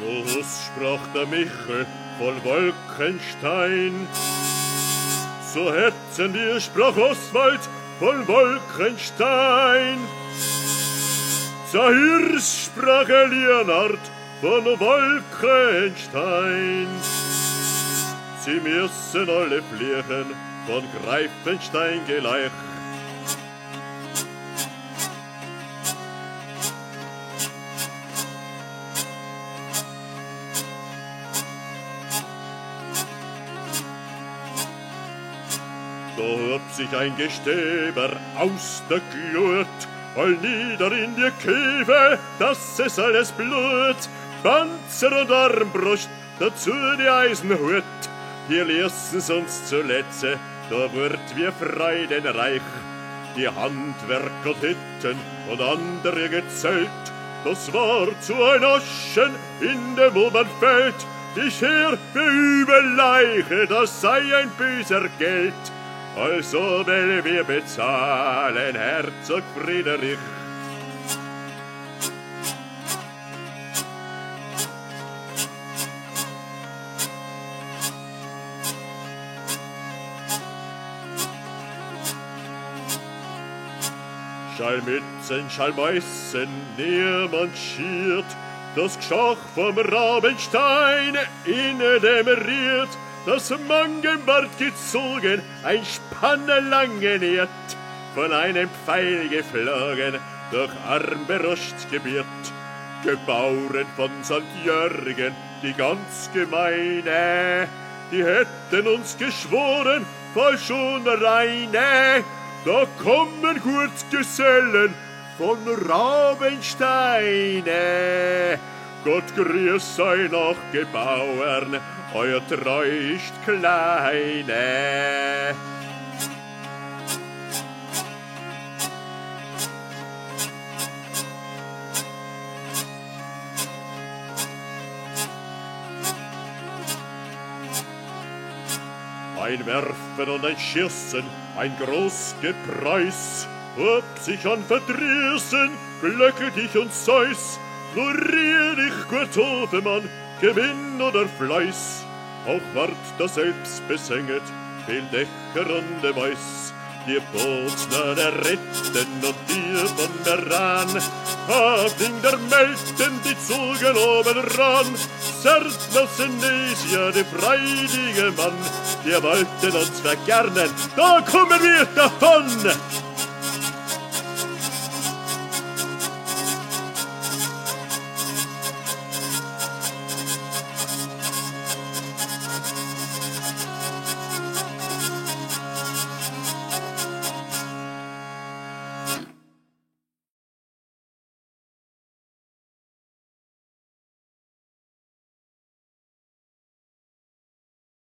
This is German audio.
Das sprach der Michel von Wolkenstein. So hätten wir, sprach Oswald von Wolkenstein. Zahirs sprach Leonhard von Wolkenstein. Sie müssen alle fliehen von Greifenstein gleich. Da hob sich ein Gestäber aus der Glut, all nieder in die Käfe, dass es alles Blut, Panzer und Armbrust, dazu die Eisenhut. Hier ließen's uns zuletzt, da wird wir freudenreich. Die Handwerker und Hütten und andere gezählt, das war zu ein Aschen in dem Obernfeld. Ich hör für übel Leiche, das sei ein böser Geld. Also will wir bezahlen, Herzog Friedrich. Schalmützen, Schalmeißen, niemand schiert, das Geschach vom Rabenstein innen dämmeriert, das Mangen ward gezogen, ein Spanne lange nährt, von einem Pfeil geflogen, durch Armbrust gebiert. Gebauren von St. Jürgen, die ganz gemeine, die hätten uns geschworen, voll schon reine, da kommen kurz Gesellen von Rabensteine. Gott grüß sei nach Gebauern, euer treucht Kleine. Ein Werfen und ein Schießen, ein groß Gepreis, hob sich an Verdrießen, glöcke dich und Zeus, glorier dich, gut Hofemann, Gewinn oder Fleiß. Auch ward da selbst besenget, viel Dächer und der Weiß. Die Bootsner erretten und die von der Rahn, Havling der Melten, die zogen oben ran. Särtner die freudige Mann, die wollten uns vergernen, da kommen wir davon.